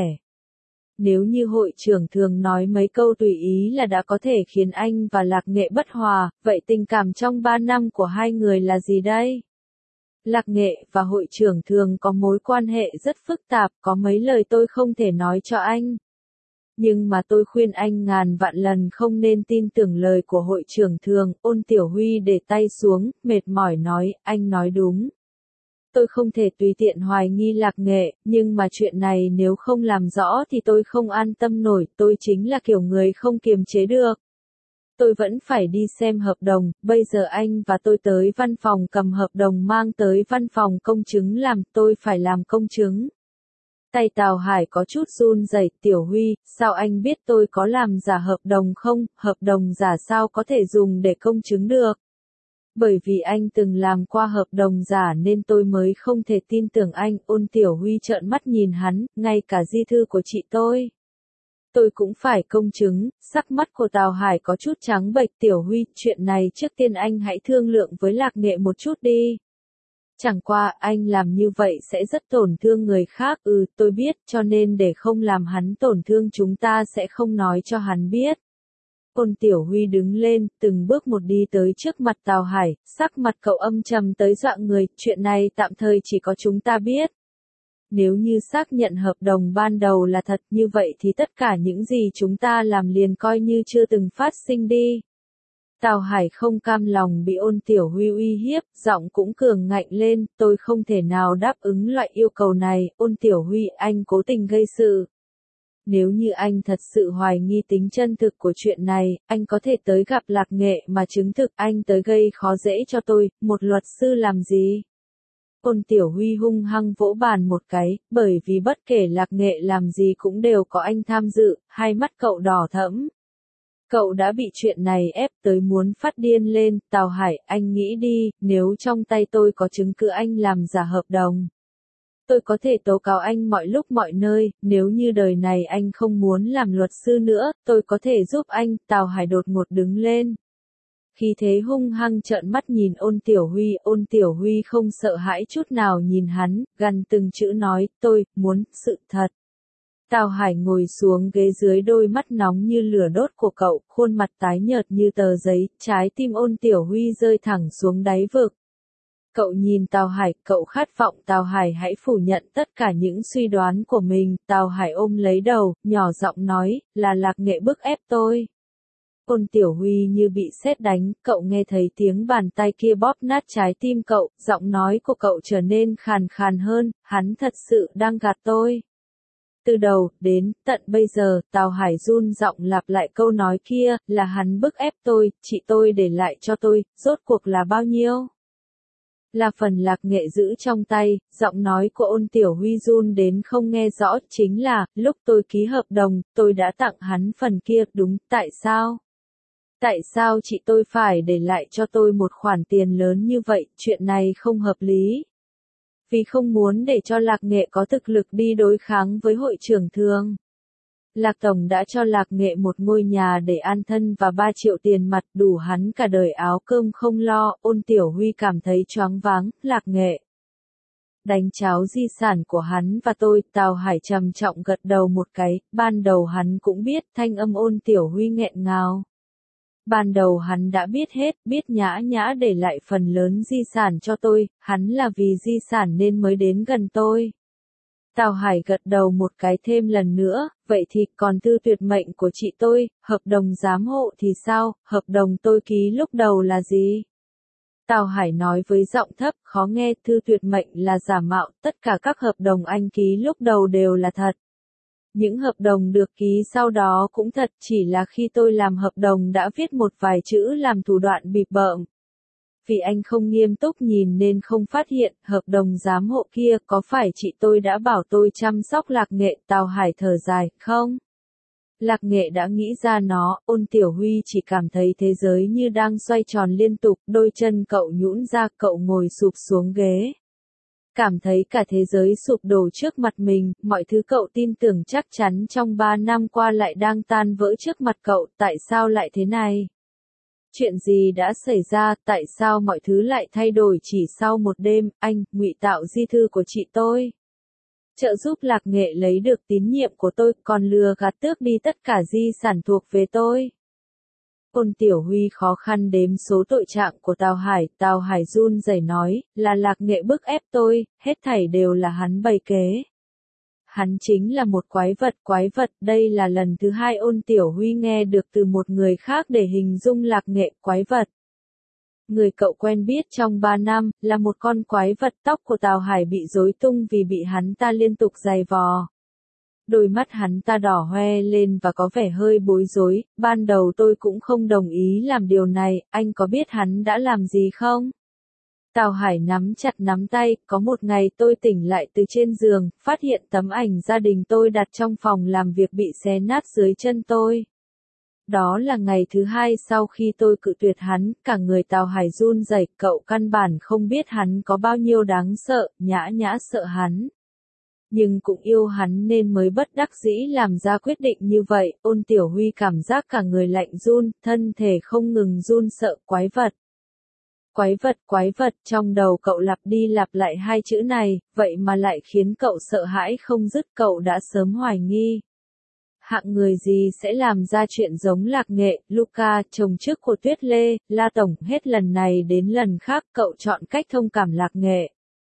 Nếu như hội trưởng thường nói mấy câu tùy ý là đã có thể khiến anh và Lạc Nghệ bất hòa, vậy tình cảm trong 3 năm của hai người là gì đây? Lạc Nghệ và hội trưởng thường có mối quan hệ rất phức tạp, có mấy lời tôi không thể nói cho anh. Nhưng mà tôi khuyên anh ngàn vạn lần không nên tin tưởng lời của hội trưởng thường. Ôn Tiểu Huy để tay xuống, mệt mỏi nói, anh nói đúng. Tôi không thể tùy tiện hoài nghi Lạc Nghệ, nhưng mà chuyện này nếu không làm rõ thì tôi không an tâm nổi, tôi chính là kiểu người không kiềm chế được. Tôi vẫn phải đi xem hợp đồng, bây giờ anh và tôi tới văn phòng cầm hợp đồng mang tới văn phòng công chứng làm, tôi phải làm công chứng. Tay Tào Hải có chút run rẩy, Tiểu Huy, sao anh biết tôi có làm giả hợp đồng không, hợp đồng giả sao có thể dùng để công chứng được? Bởi vì anh từng làm qua hợp đồng giả nên tôi mới không thể tin tưởng anh. Ôn Tiểu Huy trợn mắt nhìn hắn, ngay cả di thư của chị tôi cũng phải công chứng. Sắc mắt của Tào Hải có chút trắng bệch, Tiểu Huy, chuyện này trước tiên anh hãy thương lượng với Lạc Nghệ một chút đi. Chẳng qua, anh làm như vậy sẽ rất tổn thương người khác, tôi biết, cho nên để không làm hắn tổn thương chúng ta sẽ không nói cho hắn biết. Ôn Tiểu Huy đứng lên, từng bước một đi tới trước mặt Tào Hải, sắc mặt cậu âm trầm tới dọa người, chuyện này tạm thời chỉ có chúng ta biết. Nếu như xác nhận hợp đồng ban đầu là thật như vậy thì tất cả những gì chúng ta làm liền coi như chưa từng phát sinh đi. Tào Hải không cam lòng bị Ôn Tiểu Huy uy hiếp, giọng cũng cường ngạnh lên, tôi không thể nào đáp ứng loại yêu cầu này. Ôn Tiểu Huy, anh cố tình gây sự. Nếu như anh thật sự hoài nghi tính chân thực của chuyện này, anh có thể tới gặp Lạc Nghệ mà chứng thực, anh tới gây khó dễ cho tôi, một luật sư làm gì? Ôn Tiểu Huy hung hăng vỗ bàn một cái, bởi vì bất kể Lạc Nghệ làm gì cũng đều có anh tham dự, hai mắt cậu đỏ thẫm. Cậu đã bị chuyện này ép tới muốn phát điên lên. Tào Hải, anh nghĩ đi, nếu trong tay tôi có chứng cứ anh làm giả hợp đồng, tôi có thể tố cáo anh mọi lúc mọi nơi, nếu như đời này anh không muốn làm luật sư nữa, tôi có thể giúp anh. Tào Hải đột ngột đứng lên. Khi thế hung hăng trợn mắt nhìn Ôn Tiểu Huy không sợ hãi chút nào nhìn hắn, gằn từng chữ nói, tôi muốn sự thật. Tào Hải ngồi xuống ghế dưới, đôi mắt nóng như lửa đốt của cậu, khuôn mặt tái nhợt như tờ giấy, trái tim Ôn Tiểu Huy rơi thẳng xuống đáy vực. Cậu nhìn Tào Hải, cậu khát vọng Tào Hải hãy phủ nhận tất cả những suy đoán của mình. Tào Hải ôm lấy đầu, nhỏ giọng nói, là Lạc Nghệ bức ép tôi. Ôn Tiểu Huy như bị sét đánh, cậu nghe thấy tiếng bàn tay kia bóp nát trái tim cậu, giọng nói của cậu trở nên khàn khàn hơn, hắn thật sự đang gạt tôi. Từ đầu đến tận bây giờ, Tào Hải run giọng lặp lại câu nói kia, là hắn bức ép tôi, chị tôi để lại cho tôi, rốt cuộc là bao nhiêu? Là phần Lạc Nghệ giữ trong tay. Giọng nói của Ôn Tiểu Huy run đến không nghe rõ, chính là, lúc tôi ký hợp đồng, tôi đã tặng hắn phần kia, đúng, tại sao? Tại sao chị tôi phải để lại cho tôi một khoản tiền lớn như vậy, chuyện này không hợp lý. Vì không muốn để cho Lạc Nghệ có thực lực đi đối kháng với hội trưởng thường. Lạc Tổng đã cho Lạc Nghệ một ngôi nhà để an thân và 3 triệu tiền mặt, đủ hắn cả đời áo cơm không lo. Ôn Tiểu Huy cảm thấy choáng váng. Lạc Nghệ đánh tráo di sản của hắn và tôi. Tào Hải trầm trọng gật đầu một cái, ban đầu hắn cũng biết. Thanh âm Ôn Tiểu Huy nghẹn ngào. Ban đầu hắn đã biết hết, biết Nhã Nhã để lại phần lớn di sản cho tôi, hắn là vì di sản nên mới đến gần tôi. Tào Hải gật đầu một cái, thêm lần nữa, vậy thì còn thư tuyệt mệnh của chị tôi, hợp đồng giám hộ thì sao, hợp đồng tôi ký lúc đầu là gì? Tào Hải nói với giọng thấp, khó nghe, thư tuyệt mệnh là giả mạo, tất cả các hợp đồng anh ký lúc đầu đều là thật. Những hợp đồng được ký sau đó cũng thật, chỉ là khi tôi làm hợp đồng đã viết một vài chữ làm thủ đoạn bịp bợm. Vì anh không nghiêm túc nhìn nên không phát hiện, hợp đồng giám hộ kia, có phải chị tôi đã bảo tôi chăm sóc Lạc Nghệ? Tào Hải thở dài, không. Lạc Nghệ đã nghĩ ra nó, Ôn Tiểu Huy chỉ cảm thấy thế giới như đang xoay tròn liên tục, đôi chân cậu nhũn ra, cậu ngồi sụp xuống ghế. Cảm thấy cả thế giới sụp đổ trước mặt mình, mọi thứ cậu tin tưởng chắc chắn trong 3 năm qua lại đang tan vỡ trước mặt cậu, tại sao lại thế này? Chuyện gì đã xảy ra, tại sao mọi thứ lại thay đổi chỉ sau một đêm? Anh, ngụy tạo di thư của chị tôi. Trợ giúp Lạc Nghệ lấy được tín nhiệm của tôi, còn lừa gạt tước đi tất cả di sản thuộc về tôi. Ôn Tiểu Huy khó khăn đếm số tội trạng của Tào Hải run rẩy nói, là Lạc Nghệ bức ép tôi, hết thảy đều là hắn bày kế. Hắn chính là một quái vật, đây là lần thứ 2 Ôn Tiểu Huy nghe được từ một người khác để hình dung Lạc Nghệ, quái vật. Người cậu quen biết trong 3 năm, là một con quái vật. Tóc của Tào Hải bị rối tung vì bị hắn ta liên tục giày vò. Đôi mắt hắn ta đỏ hoe lên và có vẻ hơi bối rối, ban đầu tôi cũng không đồng ý làm điều này, anh có biết hắn đã làm gì không? Tào Hải nắm chặt nắm tay, có một ngày tôi tỉnh lại từ trên giường, phát hiện tấm ảnh gia đình tôi đặt trong phòng làm việc bị xé nát dưới chân tôi. Đó là ngày thứ 2 sau khi tôi cự tuyệt hắn, cả người Tào Hải run rẩy, cậu căn bản không biết hắn có bao nhiêu đáng sợ, Nhã Nhã sợ hắn. Nhưng cũng yêu hắn nên mới bất đắc dĩ làm ra quyết định như vậy. Ôn Tiểu Huy cảm giác cả người lạnh run, thân thể không ngừng run sợ, quái vật, trong đầu cậu lặp đi lặp lại hai chữ này, vậy mà lại khiến cậu sợ hãi không dứt. Cậu đã sớm hoài nghi. Hạng người gì sẽ làm ra chuyện giống Lạc Nghệ, Luca, chồng trước của Tuyết Lê, La Tổng, hết lần này đến lần khác cậu chọn cách thông cảm Lạc Nghệ.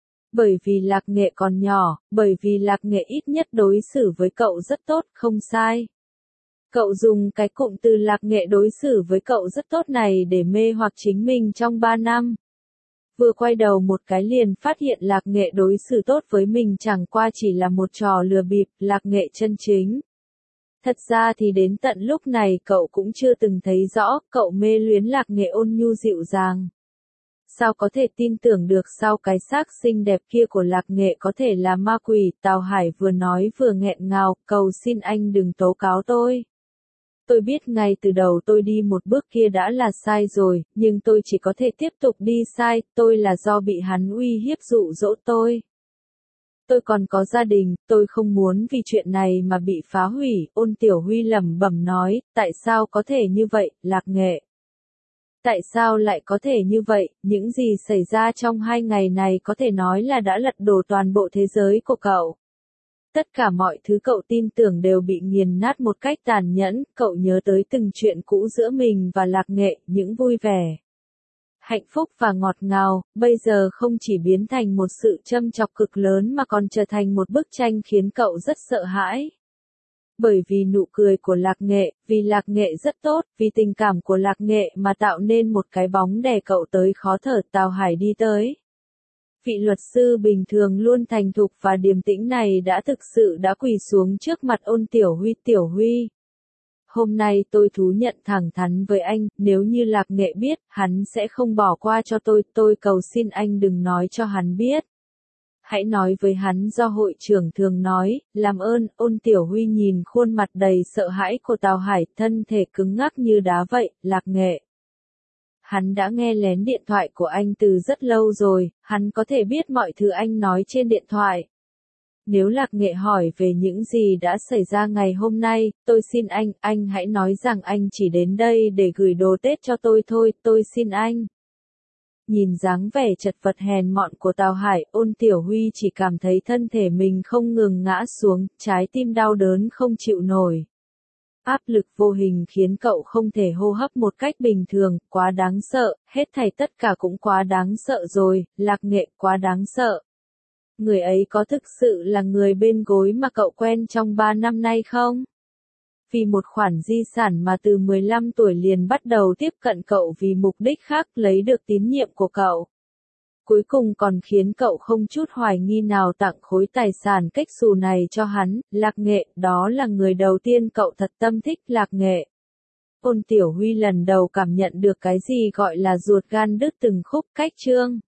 Bởi vì Lạc Nghệ còn nhỏ, bởi vì Lạc Nghệ ít nhất đối xử với cậu rất tốt, không sai. Cậu dùng cái cụm từ Lạc Nghệ đối xử với cậu rất tốt này để mê hoặc chính mình trong 3 năm. Vừa quay đầu một cái liền phát hiện Lạc Nghệ đối xử tốt với mình chẳng qua chỉ là một trò lừa bịp, Lạc Nghệ chân chính. Thật ra thì đến tận lúc này cậu cũng chưa từng thấy rõ, cậu mê luyến Lạc Nghệ ôn nhu dịu dàng. Sao có thể tin tưởng được sao cái xác xinh đẹp kia của Lạc Nghệ có thể là ma quỷ? Tào Hải vừa nói vừa nghẹn ngào, cầu xin anh đừng tố cáo tôi. Tôi biết ngay từ đầu tôi đi một bước kia đã là sai rồi, nhưng tôi chỉ có thể tiếp tục đi sai, tôi là do bị hắn uy hiếp dụ dỗ tôi. Tôi còn có gia đình, tôi không muốn vì chuyện này mà bị phá hủy. Ôn Tiểu Huy lẩm bẩm nói, tại sao có thể như vậy, Lạc Nghệ? Tại sao lại có thể như vậy? Những gì xảy ra trong 2 ngày này có thể nói là đã lật đổ toàn bộ thế giới của cậu. Tất cả mọi thứ cậu tin tưởng đều bị nghiền nát một cách tàn nhẫn, cậu nhớ tới từng chuyện cũ giữa mình và Lạc Nghệ, những vui vẻ, hạnh phúc và ngọt ngào, bây giờ không chỉ biến thành một sự châm chọc cực lớn mà còn trở thành một bức tranh khiến cậu rất sợ hãi. Bởi vì nụ cười của Lạc Nghệ, vì Lạc Nghệ rất tốt, vì tình cảm của Lạc Nghệ mà tạo nên một cái bóng đè cậu tới khó thở. Tào Hải đi tới. Vị luật sư bình thường luôn thành thục và điềm tĩnh này đã thực sự đã quỳ xuống trước mặt Ôn Tiểu Huy. Tiểu Huy, hôm nay tôi thú nhận thẳng thắn với anh, nếu như Lạc Nghệ biết, hắn sẽ không bỏ qua cho tôi cầu xin anh đừng nói cho hắn biết. Hãy nói với hắn do hội trưởng thường nói, làm ơn. Ôn Tiểu Huy nhìn khuôn mặt đầy sợ hãi của Tào Hải, thân thể cứng ngắc như đá vậy. Lạc Nghệ. Hắn đã nghe lén điện thoại của anh từ rất lâu rồi, hắn có thể biết mọi thứ anh nói trên điện thoại. Nếu Lạc Nghệ hỏi về những gì đã xảy ra ngày hôm nay, tôi xin anh hãy nói rằng anh chỉ đến đây để gửi đồ Tết cho tôi thôi, tôi xin anh. Nhìn dáng vẻ chật vật hèn mọn của Tào Hải, Ôn Tiểu Huy chỉ cảm thấy thân thể mình không ngừng ngã xuống, trái tim đau đớn không chịu nổi. Áp lực vô hình khiến cậu không thể hô hấp một cách bình thường, quá đáng sợ, hết thảy tất cả cũng quá đáng sợ rồi, Lạc Nghệ quá đáng sợ. Người ấy có thực sự là người bên gối mà cậu quen trong 3 năm nay không? Vì một khoản di sản mà từ 15 tuổi liền bắt đầu tiếp cận cậu vì mục đích khác, lấy được tín nhiệm của cậu. Cuối cùng còn khiến cậu không chút hoài nghi nào tặng khối tài sản kếch xù này cho hắn. Lạc Nghệ, đó là người đầu tiên cậu thật tâm thích. Lạc Nghệ. Ôn Tiểu Huy lần đầu cảm nhận được cái gì gọi là ruột gan đứt từng khúc cách chương.